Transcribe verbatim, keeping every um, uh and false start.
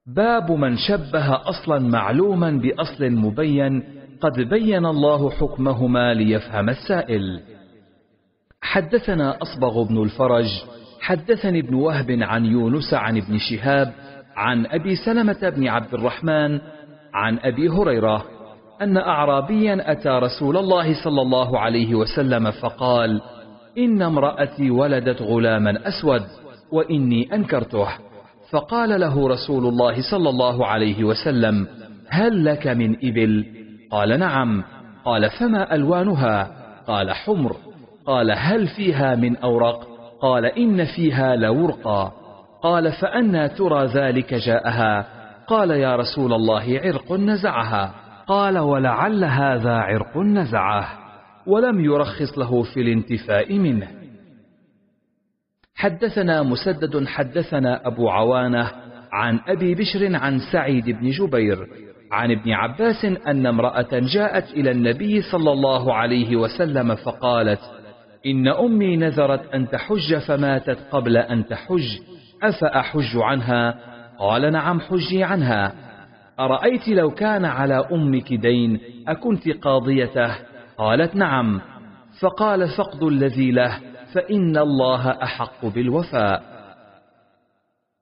باب من شبه أصلا معلوما بأصل مبين قد بين الله حكمهما ليفهم السائل. حدثنا أصبغ بن الفرج حدثني ابن وهب عن يونس عن ابن شهاب عن أبي سلمة بن عبد الرحمن عن أبي هريرة أن أعرابيا أتى رسول الله صلى الله عليه وسلم فقال: إن امرأتي ولدت غلاما أسود وإني أنكرته. فقال له رسول الله صلى الله عليه وسلم: هل لك من إبل؟ قال: نعم. قال: فما ألوانها؟ قال: حمر. قال: هل فيها من أورق؟ قال: إن فيها لورقا. قال: فأنى ترى ذلك جاءها؟ قال: يا رسول الله عرق نزعها. قال: ولعل هذا عرق نزعه، ولم يرخص له في الانتفاء منه. حدثنا مسدد حدثنا أبو عوانة عن أبي بشر عن سعيد بن جبير عن ابن عباس أن امرأة جاءت إلى النبي صلى الله عليه وسلم فقالت: إن أمي نذرت أن تحج فماتت قبل أن تحج، أفأحج عنها؟ قال: نعم، حجي عنها. أرأيت لو كان على أمك دين أكنت قاضيته؟ قالت: نعم. فقال: فاقض الذي له، فإن الله أحق بالوفاء.